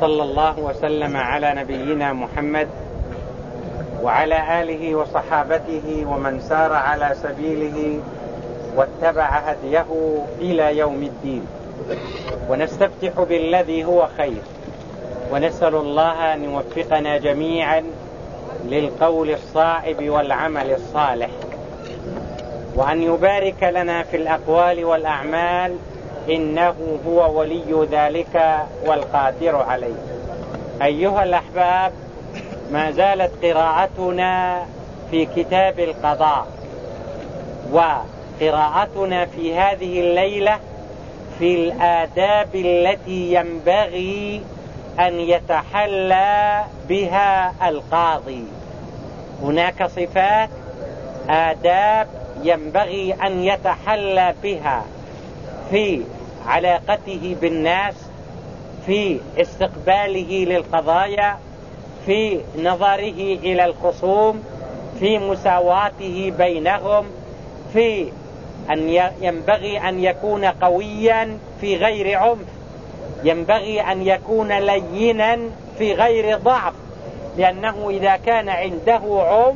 وصلى الله وسلم على نبينا محمد وعلى آله وصحابته ومن سار على سبيله واتبع هديه إلى يوم الدين. ونستفتح بالذي هو خير، ونسأل الله أن يوفقنا جميعا للقول الصائب والعمل الصالح، وأن يبارك لنا في الأقوال والأعمال، إنه هو ولي ذلك والقادر عليه. أيها الأحباب، ما زالت قراءتنا في كتاب القضاء، وقراءتنا في هذه الليلة في الآداب التي ينبغي أن يتحلى بها القاضي. هناك صفات آداب ينبغي أن يتحلى بها في علاقته بالناس، في استقباله للقضايا، في نظره إلى الخصوم، في مساواته بينهم، في أن ينبغي أن يكون قويا في غير عنف، ينبغي أن يكون لينا في غير ضعف، لأنه إذا كان عنده عنف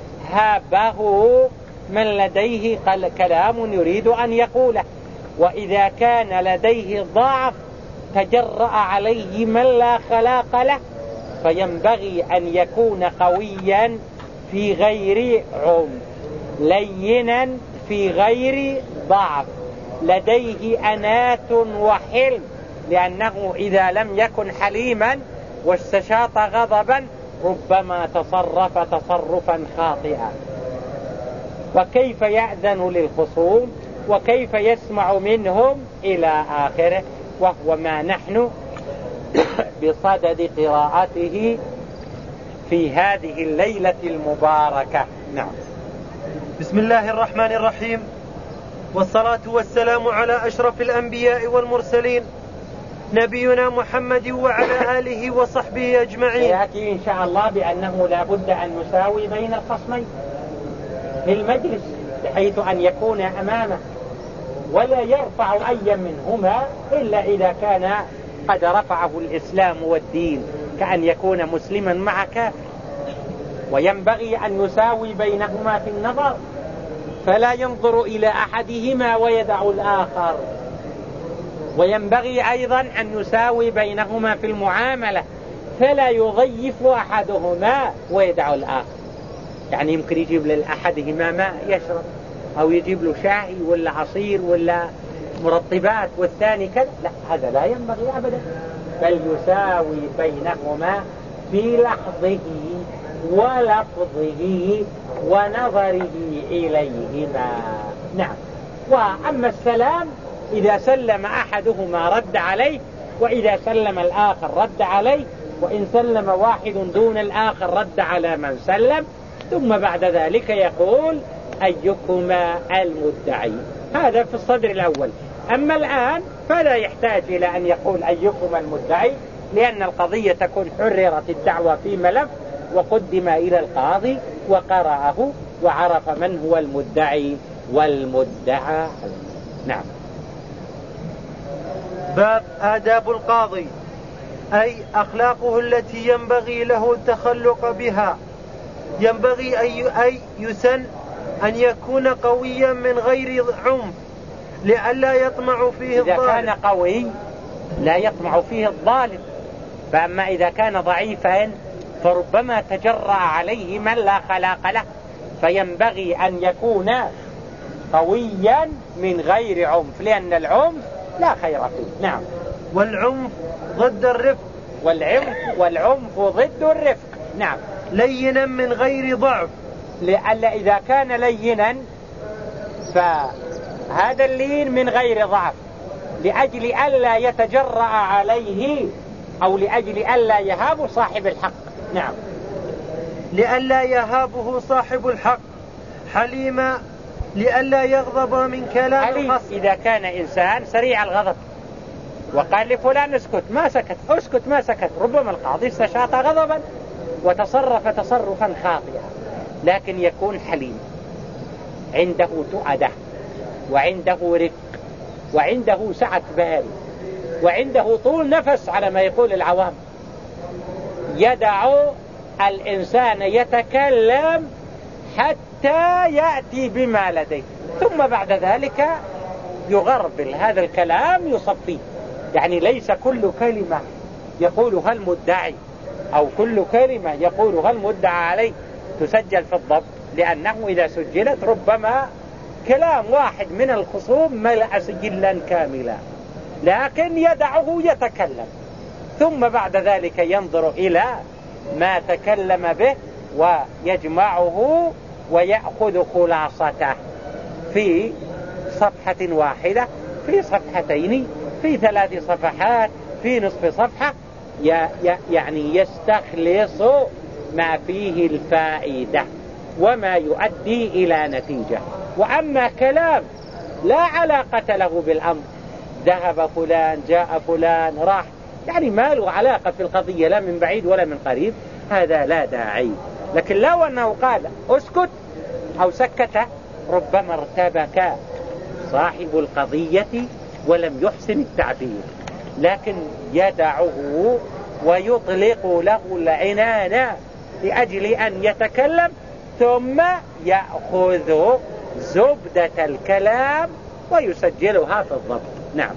هابه من لديه كلام يريد أن يقوله، وإذا كان لديه ضعف تجرأ عليه من لا خلاق له. فينبغي أن يكون قويا في غير عنف، لينا في غير ضعف، لديه أنات وحلم، لأنه إذا لم يكن حليما واستشاط غضبا ربما تصرف تصرفا خاطئا. وكيف يأذن للخصوم، وكيف يسمع منهم، إلى آخره، وهو ما نحن بصدد قراءته في هذه الليلة المباركة. نعم. بسم الله الرحمن الرحيم، والصلاة والسلام على أشرف الأنبياء والمرسلين، نبينا محمد وعلى آله وصحبه أجمعين. يأتي إن شاء الله بأنه لا بد أن نساوي بين الخصمين في المجلس، بحيث أن يكون أمامه ولا يرفع أي منهما إلا إذا كان قد رفعه الإسلام والدين، كأن يكون مسلما مع كافر. وينبغي أن يساوي بينهما في النظر، فلا ينظر إلى أحدهما ويدع الآخر. وينبغي أيضا أن يساوي بينهما في المعاملة، فلا يضيف أحدهما ويدع الآخر. يعني يمكن يجيب لأحدهما ماء يشرب، أو يجيب له شاي ولا عصير ولا مرطبات والثاني كذا، لا، هذا لا ينبغي أبدا، بل يساوي بينهما في لحظه ولفظه ونظره إليهما. نعم. وأما السلام، إذا سلم أحدهما رد عليه، وإذا سلم الآخر رد عليه، وإن سلم واحد دون الآخر رد على من سلم، ثم بعد ذلك يقول أيكما المدعي. هذا في الصدر الأول. أما الآن فلا يحتاج إلى أن يقول أيكما المدعي، لأن القضية تكون حررت الدعوة في ملف وقدم إلى القاضي وقرأه وعرف من هو المدعي والمدعى. نعم. باب آداب القاضي، أي أخلاقه التي ينبغي له التخلق بها. ينبغي أي يسن أن يكون قويا من غير عنف، لئلا يطمع فيه الظالم. إذا كان قوي لا يطمع فيه الظالم، فأما إذا كان ضعيفا فربما تجرأ عليه من لا خلاق له. فينبغي أن يكون قويا من غير عنف، لأن العنف لا خير فيه. نعم. والعنف ضد الرفق. والعنف ضد الرفق. نعم. لينا من غير ضعف، لأن إذا كان لينا فهذا اللين من غير ضعف، لأجل ألا يتجرأ عليه، أو لأجل ألا يهاب صاحب الحق. نعم. لألا يهابه صاحب الحق. حليما، لألا يغضب من كلام الخصم. إذا كان إنسان سريع الغضب وقال لفلان اسكت، ما سكت، اسكت ما سكت، ربما القاضي استشاط غضبا وتصرف تصرفا خاطئا، لكن يكون حليم، عنده تؤدة، وعنده رفق، وعنده سعة بال، وعنده طول نفس على ما يقول العوام. يدع الإنسان يتكلم حتى يأتي بما لديه، ثم بعد ذلك يغربل هذا الكلام يصفيه. يعني ليس كل كلمة يقولها المدعي أو كل كلمة يقولها المدعى عليه تسجل في الضبط، لأنه إذا سجلت ربما كلام واحد من الخصوم ملأ سجلا كاملا، لكن يدعه يتكلم، ثم بعد ذلك ينظر إلى ما تكلم به ويجمعه ويأخذ خلاصته في صفحة واحدة، في صفحتين، في 3 صفحات، في نصف صفحة، يعني يستخلص ما فيه الفائدة وما يؤدي إلى نتيجة. وأما كلام لا علاقة له بالأمر، ذهب فلان، جاء فلان، راح، يعني ما له علاقة في القضية لا من بعيد ولا من قريب، هذا لا داعي. لكن لو أنه قال اسكت أو سكت ربما ارتبك صاحب القضية ولم يحسن التعبير، لكن يدعه ويطلق له العنان لأجل أن يتكلم، ثم يأخذ زبدة الكلام ويسجلها في الضبط. نعم.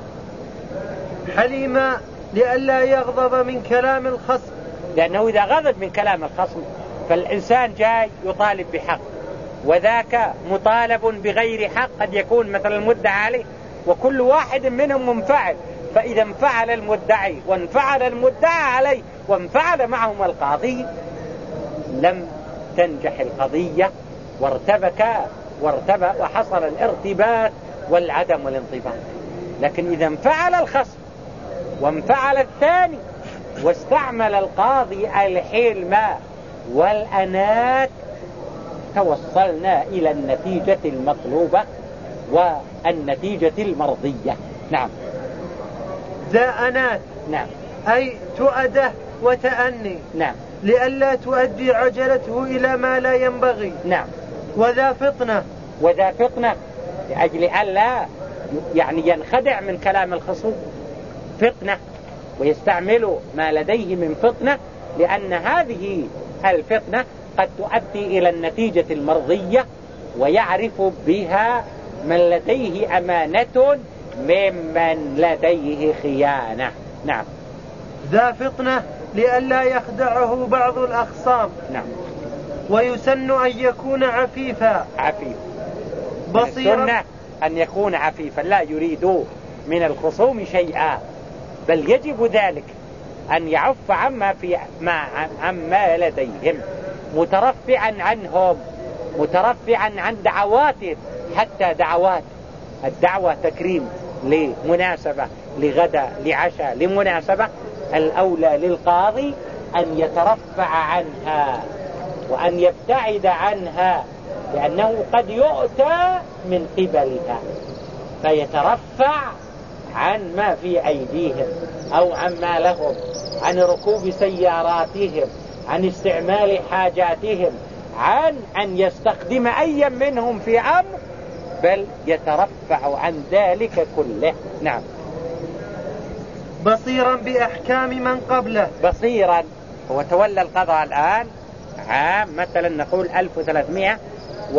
حليم لئلا يغضب من كلام الخصم، لأنه إذا غضب من كلام الخصم فالإنسان جاي يطالب بحق، وذاك مطالب بغير حق، قد يكون مثل المدعى عليه وكل واحد منهم منفعل، فإذا انفعل المدعي وانفعل المدعى عليه وانفعل معهم القاضي لم تنجح القضية، وارتبك وحصل الارتباك والعدم والانضباط. لكن إذا انفعل الخصم وانفعل الثاني واستعمل القاضي الحلم والأنات توصلنا إلى النتيجة المطلوبة والنتيجة المرضية. نعم. ذا أنات، نعم، أي تؤده وتأني، نعم، لئلا تؤدي عجلته إلى ما لا ينبغي. نعم. وذا فطنة، وذا فطنة لأجل ألا يعني ينخدع من كلام الخصوم، فطنة، ويستعمل ما لديه من فطنة، لأن هذه الفطنة قد تؤدي إلى النتيجة المرضية، ويعرف بها من لديه أمانة ممن لديه خيانة. نعم. ذا فطنة لئلا يخدعه بعض الأخصام. نعم. ويسن أن يكون عفيفا، عفيف، بصيرا، السنة أن يكون عفيفا، لا يريد من الخصوم شيئا، بل يجب ذلك أن يعف عما لديهم، مترفعا عنهم، مترفعا عن دعواتهم، حتى دعوات الدعوة تكريم لمناسبة، لغدا، لعشاء، لمناسبة، الأولى للقاضي أن يترفع عنها وأن يبتعد عنها، لأنه قد يؤتى من قبلها فيترفع عن ما في أيديهم أو عما لهم، عن ركوب سياراتهم، عن استعمال حاجاتهم، عن أن يستخدم أي منهم في أمر، بل يترفع عن ذلك كله. نعم. بصيرا بأحكام من قبله، بصيرا، هو تولى القضاء الآن عام مثلا نقول 1300 و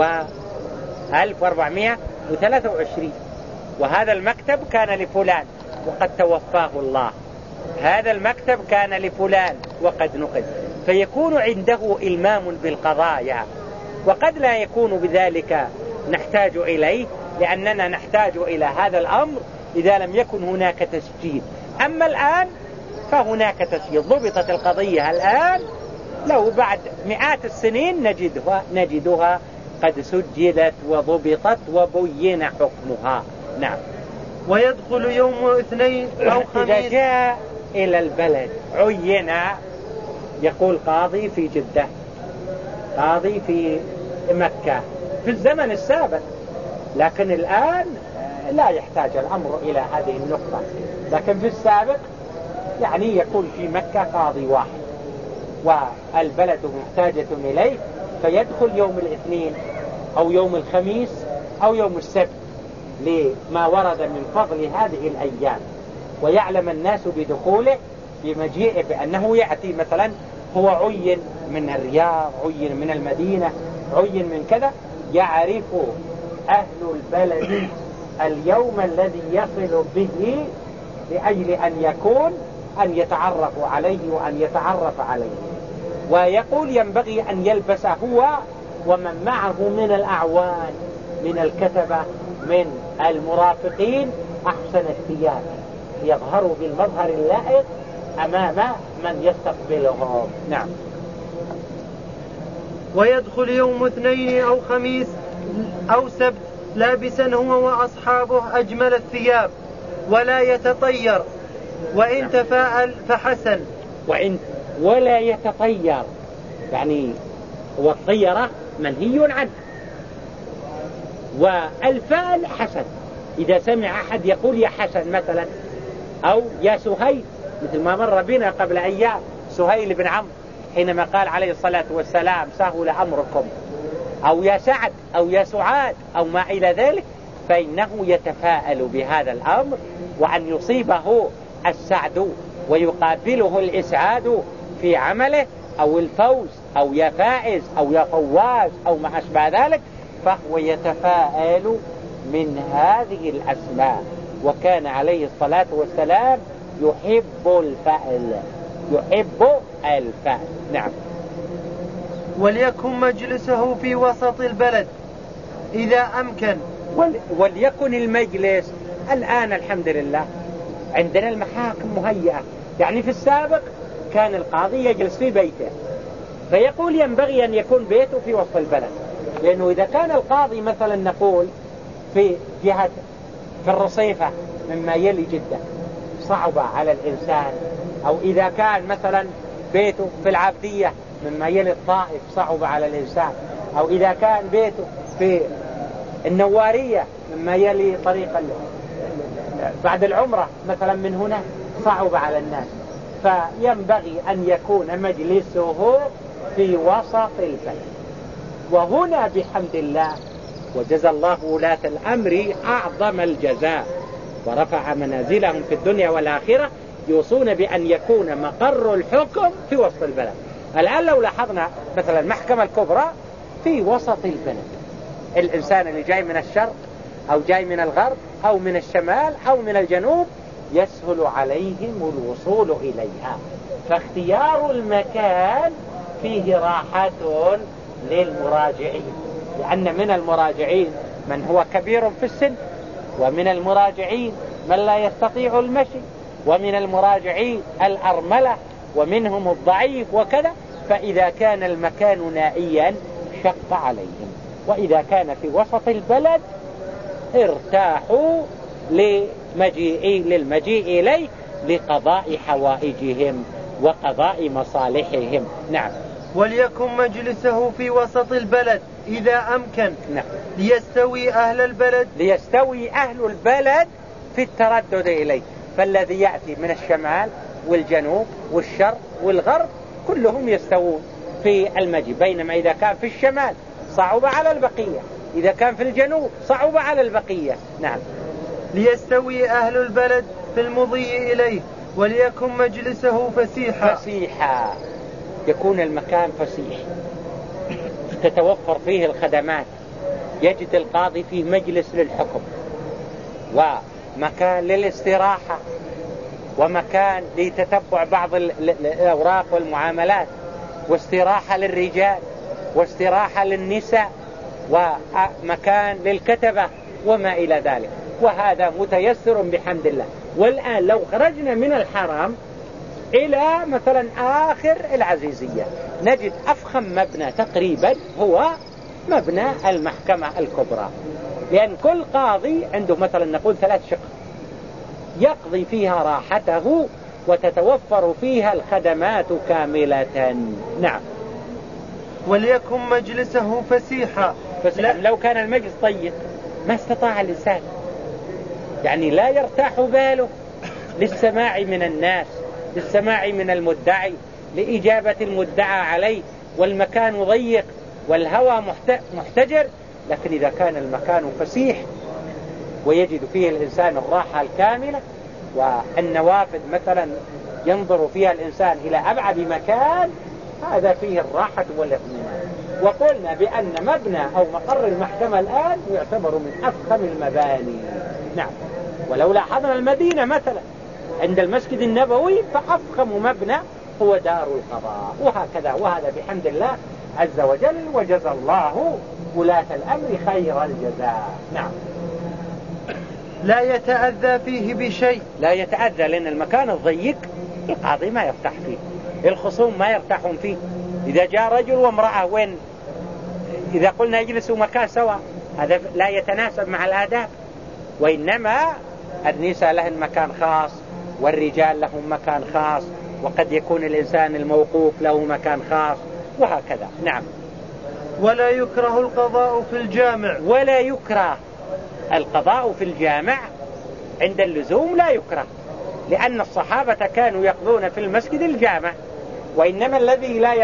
1423، وهذا المكتب كان لفلان وقد توفاه الله، هذا المكتب كان لفلان وقد نقل، فيكون عنده إلمام بالقضايا، وقد لا يكون بذلك نحتاج إليه، لأننا نحتاج إلى هذا الأمر إذا لم يكن هناك تسجيل. أما الآن فهناك تسجيل، ضبطت القضية الآن، لو بعد مئات السنين نجدها قد سجلت وضبطت وبين حكمها. نعم. ويدخل يوم اثنين أو خميس. إذا جاء إلى البلد عين، يقول قاضي في جدة، قاضي في مكة في الزمن السابق، لكن الآن لا يحتاج الأمر إلى هذه النقطة، لكن في السابق يعني يكون في مكة قاضي واحد والبلد محتاجة إليه، فيدخل يوم الاثنين أو يوم الخميس أو يوم السبت لما ورد من فضل هذه الأيام، ويعلم الناس بدخوله بمجيئه، بأنه يأتي مثلا هو عين من الرياض، عين من المدينة، عين من كذا، يعرف أهل البلد اليوم الذي يصل به لأجل أن يتعرفوا عليه وأن يتعرف عليه. ويقول ينبغي أن يلبس هو ومن معه من الأعوان، من الكتبة، من المرافقين، أحسن الثياب يظهروا بالمظهر اللائق أمام من يستقبلهم. نعم. ويدخل يوم اثنين أو خميس أو سبت لابسا هو وأصحابه أجمل الثياب ولا يتطير، وإن تفاءل فحسن. ولا يتطير، يعني والطيرة منهي عنه، والفعل حسن. إذا سمع أحد يقول يا حسن مثلا، أو يا سهيل، مثل ما مر بنا قبل أيام سهيل بن عمرو حينما قال عليه الصلاة والسلام سهل أمركم، أو يا سعد أو يا سعاد أو ما إلى ذلك، فإنه يتفاءل بهذا الأمر، وأن يصيبه السعد ويقابله الإسعاد في عمله، أو الفوز، أو يا فائز أو يا فواز أو ما أشبه ذلك، فهو يتفاءل من هذه الأسماء. وكان عليه الصلاة والسلام يحب الفأل، يحب الفأل. نعم. وليكن مجلسه في وسط البلد إذا أمكن. وليكن المجلس الآن الحمد لله عندنا المحاكم مهيئة، يعني في السابق كان القاضي يجلس في بيته، فيقول ينبغي أن يكون بيته في وسط البلد، لأنه إذا كان القاضي مثلا نقول في جهة في الرصيفة مما يلي جدة صعبة على الإنسان، أو إذا كان مثلا بيته في العبدية مما يلي الطائف صعبة على الإنسان، أو إذا كان بيته في النوارية مما يلي طريق بعد العمرة مثلا من هنا صعبة على الناس، فينبغي أن يكون مجلسه في وسط البلد. وهنا بحمد الله وجزى الله ولاة الأمر أعظم الجزاء ورفع منازلهم في الدنيا والآخرة، يوصون بأن يكون مقر الحكم في وسط البلد. الآن لو لاحظنا مثلا المحكمة الكبرى في وسط البلد، الإنسان اللي جاي من الشرق أو جاي من الغرب أو من الشمال أو من الجنوب يسهل عليهم الوصول إليها، فاختيار المكان فيه راحة للمراجعين، لأن من المراجعين من هو كبير في السن، ومن المراجعين من لا يستطيع المشي، ومن المراجعين الأرملة، ومنهم الضعيف وكذا. فإذا كان المكان نائيا شق عليهم، وإذا كان في وسط البلد ارتاحوا للمجيء إليه لقضاء حوائجهم وقضاء مصالحهم. نعم. وليكن مجلسه في وسط البلد إذا أمكن. نعم. ليستوي أهل البلد في التردد إليه، فالذي يأتي من الشمال والجنوب والشرق والغرب كلهم يستوون في المجيء، بينما إذا كان في الشمال صعب على البقية، إذا كان في الجنوب صعب على البقية. نعم. ليستوي أهل البلد في المضي إليه، وليكن مجلسه فسيحا، يكون المكان فسيح تتوفر فيه الخدمات، يجد القاضي فيه مجلس للحكم، ومكان للاستراحة، ومكان لتتبع بعض الأوراق والمعاملات، واستراحة للرجال، واستراحة للنساء، ومكان للكتبة وما إلى ذلك، وهذا متيسر بحمد الله. والآن لو خرجنا من الحرم إلى مثلا آخر العزيزية نجد أفخم مبنى تقريبا هو مبنى المحكمة الكبرى، لأن كل قاضي عنده مثلا نقول 3 شقق يقضي فيها راحته وتتوفر فيها الخدمات كاملة. نعم. وليكن مجلسه فسيحا. لو كان المجلس ضيق ما استطاع الإنسان، يعني لا يرتاح باله للسماع من الناس، للسماع من المدعي، لإجابة المدعى عليه، والمكان ضيق والهوى محتجر. لكن إذا كان المكان فسيح ويجد فيه الإنسان الراحة الكاملة، والنوافذ مثلا ينظر فيها الإنسان إلى أبعد مكان، هذا فيه الراحة والاطمئنان. وقلنا بأن مبنى أو مقر المحكمة الآن يعتبر من أفخم المباني. نعم. ولو لاحظنا المدينة مثلا عند المسجد النبوي فأفخم مبنى هو دار القضاء، وهكذا. وهذا بحمد الله عز وجل، وجزى الله ولاة الأمر خير الجزاء. نعم. لا يتأذى فيه بشيء. لا يتأذى، لأن المكان الضيق القاضي ما يرتاح فيه، الخصوم ما يرتاحون فيه. إذا جاء رجل وامرأة وين إذا قلنا يجلسوا مكان سوا هذا لا يتناسب مع الآداب. وإنما النساء لهم مكان خاص والرجال لهم مكان خاص، وقد يكون الإنسان الموقوف له مكان خاص، وهكذا. نعم. ولا يكره القضاء في الجامع. ولا يكره القضاء في الجامع عند اللزوم، لا يكره، لأن الصحابة كانوا يقضون في المسجد الجامع. وإنما الذي لا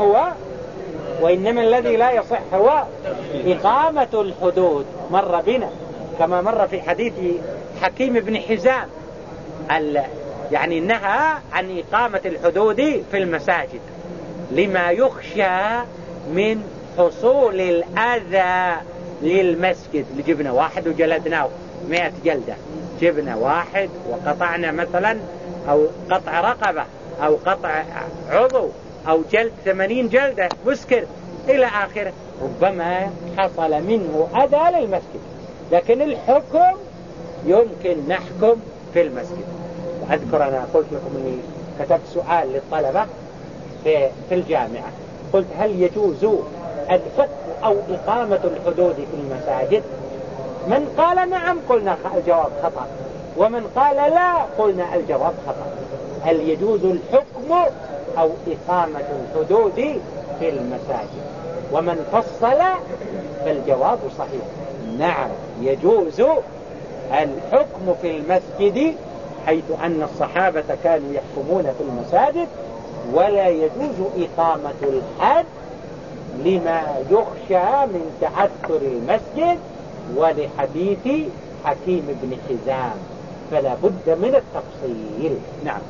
يصح هو إقامة الحدود. مر بنا كما مر في حديث حكيم بن حزام يعني نهى عن إقامة الحدود في المساجد لما يخشى من حصول الأذى للمسجد. جبنا واحد وجلدناه 100 جلدة، جبنا واحد وقطعنا مثلا أو قطع رقبة أو قطع عضو أو جلد 80 جلدة مسكر إلى آخره، ربما حصل منه أذى للمسجد. لكن الحكم يمكن نحكم في المسجد. أذكر أنا قلت لكم أني كتبت سؤال للطلبة في الجامعة، قلت هل يجوز الحكم أو إقامة الحدود في المساجد؟ من قال نعم قلنا الجواب خطأ، ومن قال لا قلنا الجواب خطأ. هل يجوز الحكم أو إقامة الحدود في المساجد؟ ومن فصل فالجواب صحيح، نعم يجوز الحكم في المسجد، حيث أن الصحابة كانوا يحكمون في المساجد، ولا يجوز إقامة الحد لما يخشى من تعثر المسجد ولحديث حكيم بن حزام، فلا بد من التفصيل. نعم.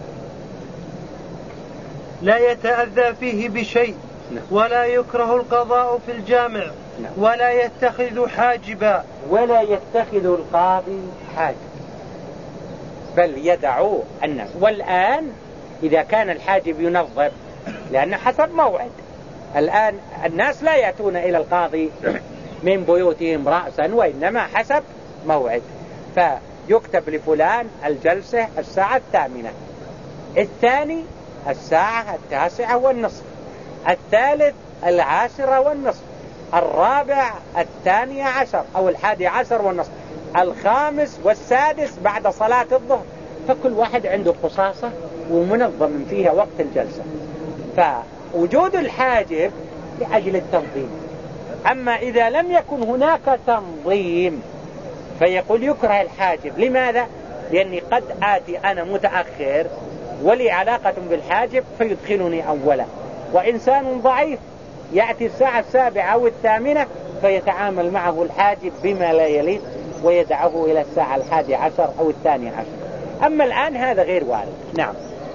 لا يتأذى فيه بشيء. ولا يكره القضاء في الجامع. ولا يتخذ حاجبا. ولا يتخذ القاضي حاجب، بل يدعو الناس. والآن إذا كان الحاجب ينظف، لأن حسب موعد، الآن الناس لا يأتون إلى القاضي من بيوتهم رأسا، وإنما حسب موعد، فيكتب لفلان الجلسة الساعة 8، الثاني الساعة 9:30، الثالث 10:30، الرابع 12 أو 11:30، الخامس والسادس بعد صلاة الظهر. فكل واحد عنده قصاصة ومنظم فيها وقت الجلسة، فوجود الحاجب لأجل التنظيم. أما إذا لم يكن هناك تنظيم فيقول يكره الحاجب. لماذا؟ لأني قد آتي أنا متأخر ولي علاقة بالحاجب فيدخلني أولا، وإنسان ضعيف يأتي الساعة 7 أو 8 فيتعامل معه الحاجب بما لا يليق ويدعه إلى الساعة 11 أو 12. أما الآن هذا غير وارد. نعم.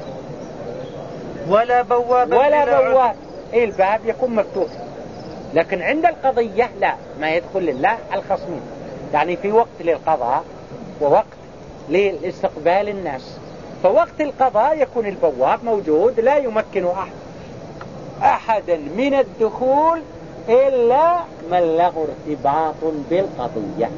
ولا بواب. الباب يكون مفتوح، لكن عند القضية لا، ما يدخل إلا الخصمين. يعني في وقت للقضاء ووقت لاستقبال الناس، فوقت القضاء يكون البواب موجود لا يمكن أحدا من الدخول إلا من له ارتباط بالقضية،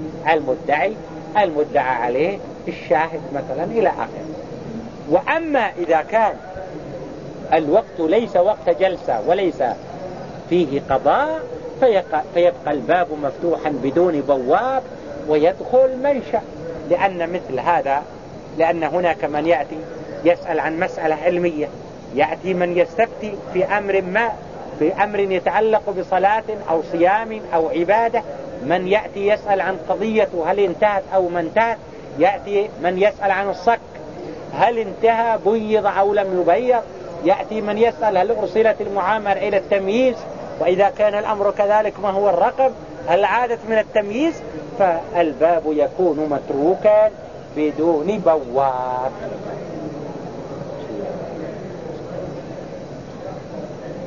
المدعى عليه، الشاهد مثلا إلى آخره. وأما إذا كان الوقت ليس وقت جلسة وليس فيه قضاء فيبقى الباب مفتوحا بدون بواب ويدخل من شاء. لأن مثل هذا، لأن هناك من يأتي يسأل عن مسألة علمية، يأتي من يستفتي في أمر ما، في أمر يتعلق بصلاة أو صيام أو عبادة، من يأتي يسأل عن قضية هل انتهت أو ما انتهت، يأتي من يسأل عن الصك هل انتهى بيض أو لم يبيض، يأتي من يسأل هل أرسلت المعامر إلى التمييز، وإذا كان الأمر كذلك ما هو الرقم، هل عادت من التمييز، فالباب يكون متروكا بدون بواب.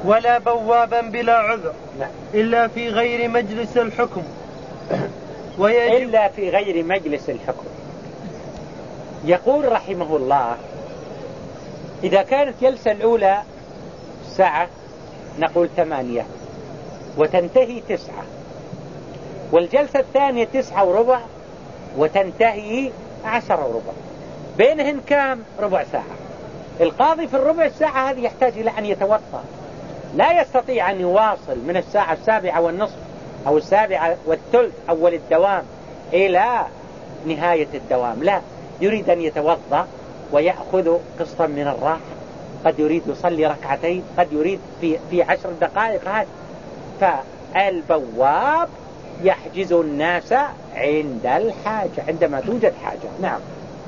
ولا بوابا بلا عذر نعم. إلا في غير مجلس الحكم. إلا في غير مجلس الحكم. يقول رحمه الله: إذا كانت جلسة الأولى ساعة نقول 8 وتنتهي 9، والجلسة الثانية 9:15 وتنتهي 10:15، بينهن كام؟ ربع ساعة. القاضي في الربع ساعة هذه يحتاج إلى أن يتوضأ، لا يستطيع أن يواصل من الساعة 7:15 أو 7:15 أول الدوام إلى نهاية الدوام، لا، يريد أن يتوضأ ويأخذ قسطا من الراحة، قد يريد يصلي ركعتين، قد يريد في 10 دقائق هذا. فالبواب يحجز الناس عند الحاجة، عندما توجد حاجة. نعم.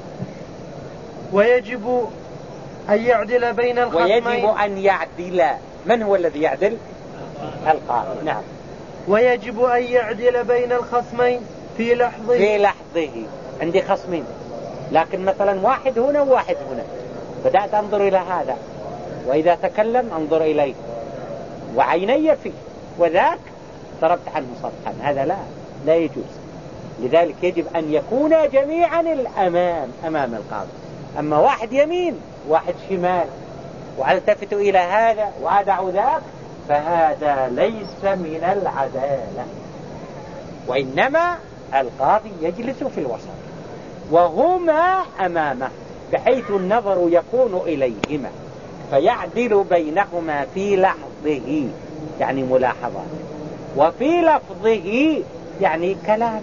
ويجب أن يعدل بين الخصمين. ويجب أن يعدل. من هو الذي يعدل؟ القاضي. نعم. ويجب أن يعدل بين الخصمين في لحظه. عندي خصمين، لكن مثلا واحد هنا وواحد هنا، بدأت أنظر إلى هذا، وإذا تكلم أنظر إليه وعيني فيه، وذاك ضربت عنه صفحا، هذا لا يجوز. لذلك يجب أن يكون جميعا أمام القاضي. أما واحد يمين واحد شمال والتفت إلى هذا وأدع ذاك، فهذا ليس من العدالة، وإنما القاضي يجلس في الوسط وهما أمامه، بحيث النظر يكون إليهما، فيعدل بينهما في لحظه يعني ملاحظة، وفي لفظه يعني كلامه،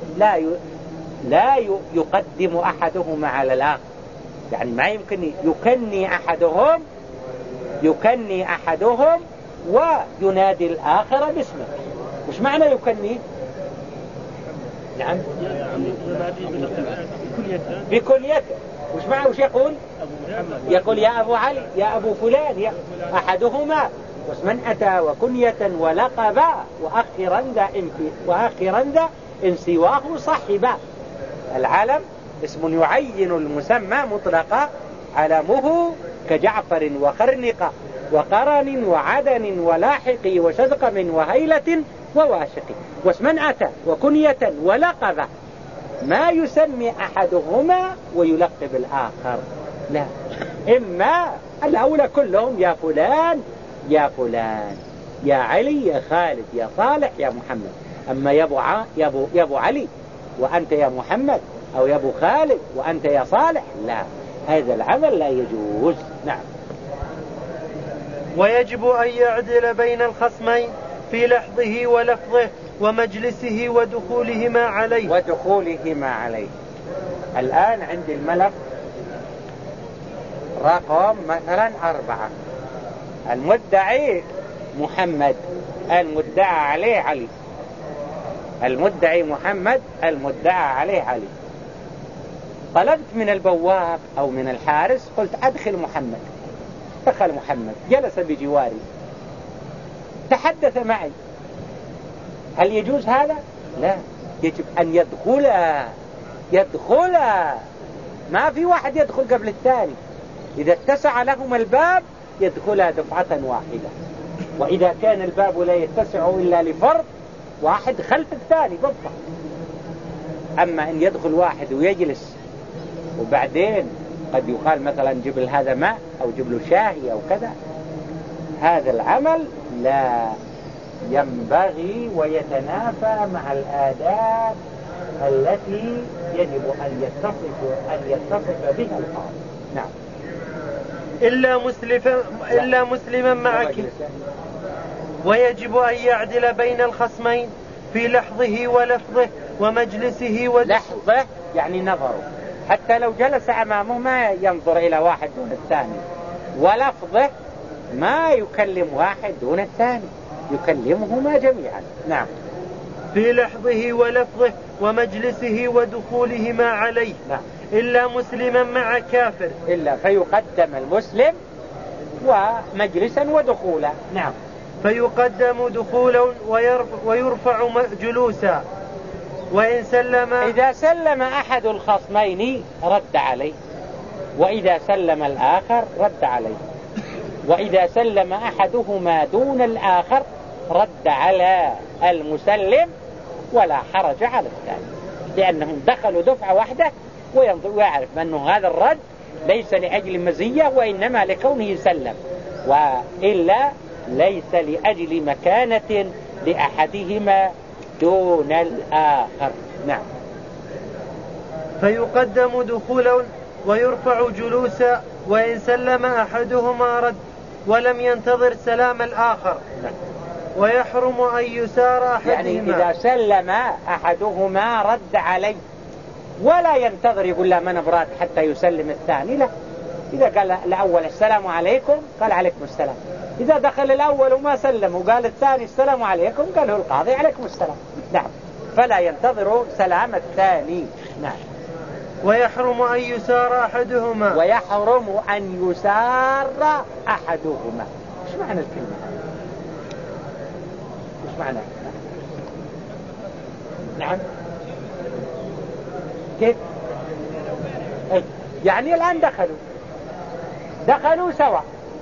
لا يقدم أحدهما على الآخر، يعني ما يمكن يكني أحدهم وينادي الآخر باسمه. وش معنى يكني؟ نعم، بكنيته. وش معنى؟ وش يقول يا أبو علي، يا أبو فلان، أحدهما، واسمن أتى وكنية ولقبا وآخرا ذا إن سواه صحبا. العلم اسم يعين المسمى مطلقا، علمه كجعفر وخرنق وقرن وعدن ولاحق وشزقم وهيلة وواشق. واسمن أتى وكنية ولقب ما يسمي أحدهما ويلقب الآخر، لا، إما الأولى كلهم يا فلان يا فلان، يا علي يا خالد يا صالح يا محمد. أما يا أبو علي وأنت يا محمد، أو يا أبو خالد وأنت يا صالح، لا، هذا العمل لا يجوز. نعم. ويجب أن يعدل بين الخصمين في لحظه ولفظه ومجلسه ودخولهما عليه. الآن عندي الملف رقم مثلا 4، المدعي محمد، المدعى عليه علي، المدعي محمد، المدعى عليه علي. طلبت من البواب أو من الحارس، قلت أدخل محمد، دخل محمد، جلس بجواري، تحدث معي، هل يجوز هذا؟ لا، يجب أن يدخل، ما في واحد يدخل قبل الثاني، إذا اتسع لهم الباب يدخل دفعة واحدة، وإذا كان الباب لا يتسع إلا لفرد واحد خلف الثاني بالضبط. أما أن يدخل واحد ويجلس وبعدين قد يقال مثلا جيب له هذا ماء أو جيب له شاهي أو كذا، هذا العمل لا ينبغي ويتنافى مع الآداب التي يجب أن يتصف بها القاضي. نعم. إلا مسلما معك. ويجب أن يعدل بين الخصمين في لحظه ولفظه ومجلسه لحظه يعني نظره، حتى لو جلس أمامه ما ينظر إلى واحد دون الثاني، ولفظه ما يكلم واحد دون الثاني، يكلمهما جميعا. نعم. في لحظه ولفظه ومجلسه ودخولهما عليه. نعم. إلا مسلما مع كافر. إلا فيقدم المسلم ومجلسا ودخولا. نعم. فيقدم دخولا ويرفع جلوسا. وإن سلم، إذا سلم أحد الخصمين رد عليه، وإذا سلم الآخر رد عليه. وإذا سلم أحدهما دون الآخر رد على المسلم ولا حرج على الثاني، لأنهم دخلوا دفعة واحدة ويعرف أنه هذا الرد ليس لأجل مزية وإنما لكونه سلم، وإلا ليس لأجل مكانة لأحدهما دون الآخر. نعم. فيقدم دخولا ويرفع جلوسا، وإن سلم أحدهما رد ولم ينتظر سلام الآخر. نعم. ويحرم أن يسار أحدهما، يعني إذا سلم أحدهما رد عليه ولا ينتظر يقول لا من براد حتى يسلم الثاني، لا، إذا قال الأول السلام عليكم قال عليكم السلام، إذا دخل الأول وما سلم وقال الثاني السلام عليكم قال له القاضي عليكم السلام. نعم. فلا ينتظر سلام الثاني. نعم. ويحرم أن يسار أحدهما، ويحرم أن يسار أحدهما. إيش معنى الكلمة هذه؟ إيش معنى؟ نعم. كيف؟ يعني الآن دخلوا سوا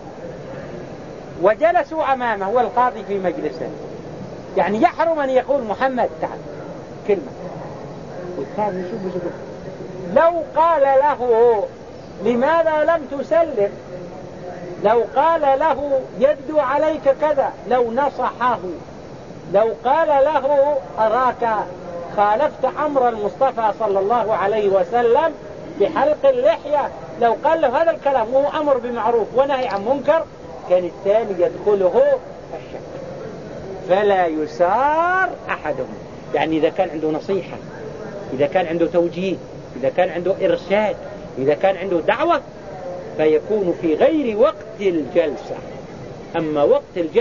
وجلسوا أمامه والقاضي في مجلسه، يعني يحرم أن يقول محمد تعال كلمة، والثاني شو لو قال له لماذا لم تسلم، لو قال له يبدو عليك كذا، لو نصحه، لو قال له أراك خالفت أمر المصطفى صلى الله عليه وسلم بحلق اللحية، لو قال له هذا الكلام وهو أمر بمعروف ونهي عن منكر كان الثاني يدخله الشك. فلا يسار أحدهم، يعني إذا كان عنده نصيحة، إذا كان عنده توجيه، إذا كان عنده إرشاد، إذا كان عنده دعوة، فيكون في غير وقت الجلسة. أما وقت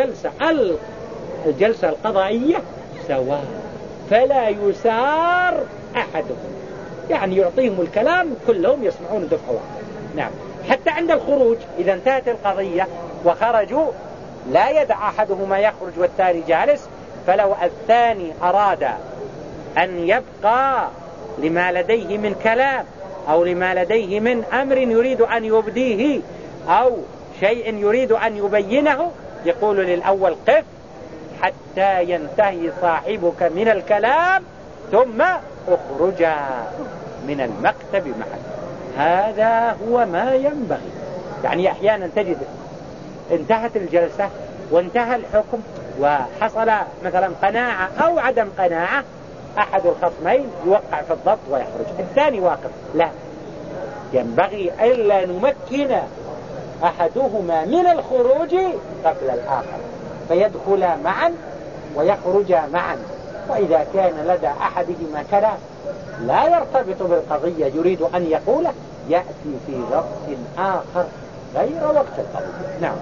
الجلسة القضائية سواء، فلا يسار أحدهم، يعني يعطيهم الكلام كلهم يسمعون دفعة واحدة. نعم. حتى عند الخروج إذا انتهت القضية وخرجوا لا يدع أحدهما يخرج والثاني جالس، فلو الثاني أراد أن يبقى لما لديه من كلام أو لما لديه من أمر يريد أن يبديه أو شيء يريد أن يبينه، يقول للأول قف حتى ينتهي صاحبك من الكلام ثم اخرجا من المكتب معا. هذا هو ما ينبغي. يعني أحيانا تجد انتهت الجلسة وانتهى الحكم وحصل مثلا قناعة أو عدم قناعة، أحد الخصمين يوقع في الضبط ويخرج، الثاني واقف. لا، ينبغي ألا نمكن أحدهما من الخروج قبل الآخر، فيدخلا معا ويخرجا معا. وإذا كان لدى أحدهما كلام لا يرتبط بالقضية يريد أن يقوله يأتي في وقت آخر غير وقت القضية. نعم.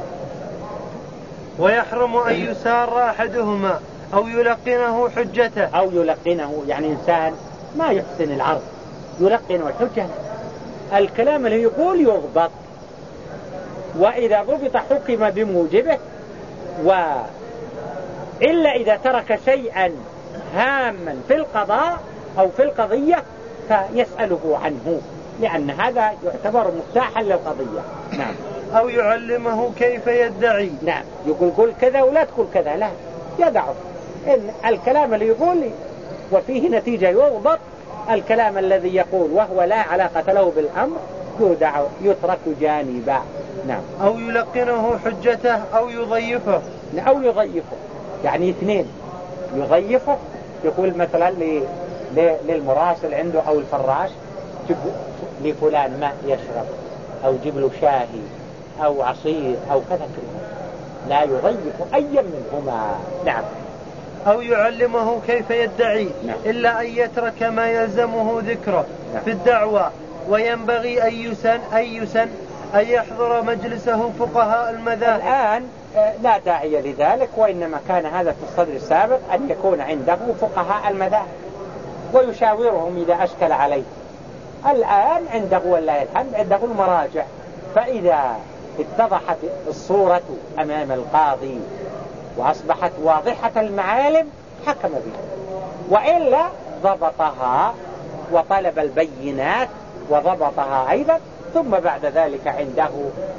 ويحرم أن يسار أحدهما أو يلقنه حجته، أو يلقنه، يعني إنسان ما يحسن العرض يلقنه الحجة، الكلام اللي يقول يضبط، وإذا ضبط حكم بموجبه، وإلا إذا ترك شيئا هاما في القضاء أو في القضية فيسأله عنه، لأن هذا يعتبر مفتاحا للقضية. نعم. أو يعلمه كيف يدعي. نعم. يقول قل كذا ولا تقول كذا، لا، يدعه. إن الكلام اللي يقول وفيه نتيجة يضبط، الكلام الذي يقول وهو لا علاقة له بالأمر يترك جانبا. نعم. أو يلقنه حجته أو يضيفه. أو يضيفه، يعني اثنين، يضيفه يقول مثلا للمراسل عنده أو الفراش جيب لفلان ماء يشرب، أو جيب له شاهي أو عصير أو كذا كذا، لا يضيف أي منهما. نعم. أو يعلمه كيف يدعي. نعم. إلا أن يترك ما يلزمه ذكره. نعم. في الدعوة. وينبغي أن يسن أن يحضر مجلسه فقهاء المذاهب. الآن لا داعي لذلك، وإنما كان هذا في الصدر السابق أن يكون عنده فقهاء المذاهب ويشاورهم إذا أشكل عليه. الآن عنده والله الحمد عنده المراجع، فإذا اتضحت الصورة أمام القاضي وأصبحت واضحة المعالم حكم بها، وإلا ضبطها وطلب البينات وضبطها أيضا، ثم بعد ذلك عنده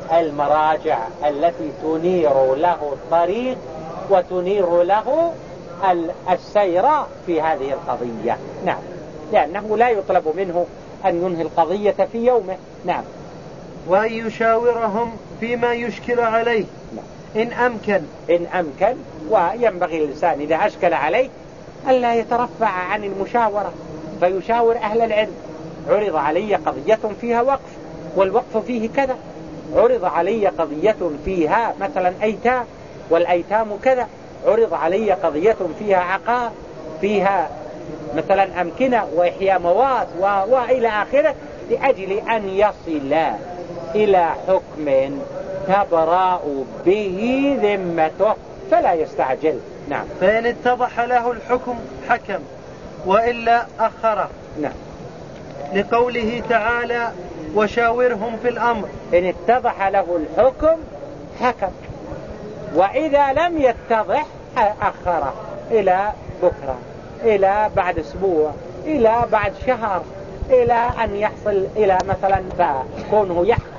المراجع التي تنير له الطريق وتنير له السير في هذه القضية. نعم، لأنه لا يطلب منه أن ينهي القضية في يومه. نعم. وأن يشاورهم فيما يشكل عليه إن أمكن. وينبغي الإنسان إذا أشكل عليه ألا يترفع عن المشاورة فيشاور أهل العلم. عرض علي قضية فيها وقف والوقف فيه كذا، عرض علي قضية فيها مثلا أيتام والأيتام كذا، عرض علي قضية فيها عقار، فيها مثلا أمكنة وإحياء مواد وإلى آخره، لأجل أن يصل إلى حكم تبرأ به ذمته فلا يستعجل. نعم. فإن اتضح له الحكم حكم وإلا أخره. نعم. لقوله تعالى وشاورهم في الأمر. إن اتضح له الحكم حكم، وإذا لم يتضح أخره إلى بكرة، إلى بعد أسبوع، إلى بعد شهر، إلى أن يحصل إلى مثلا فكونه يحكم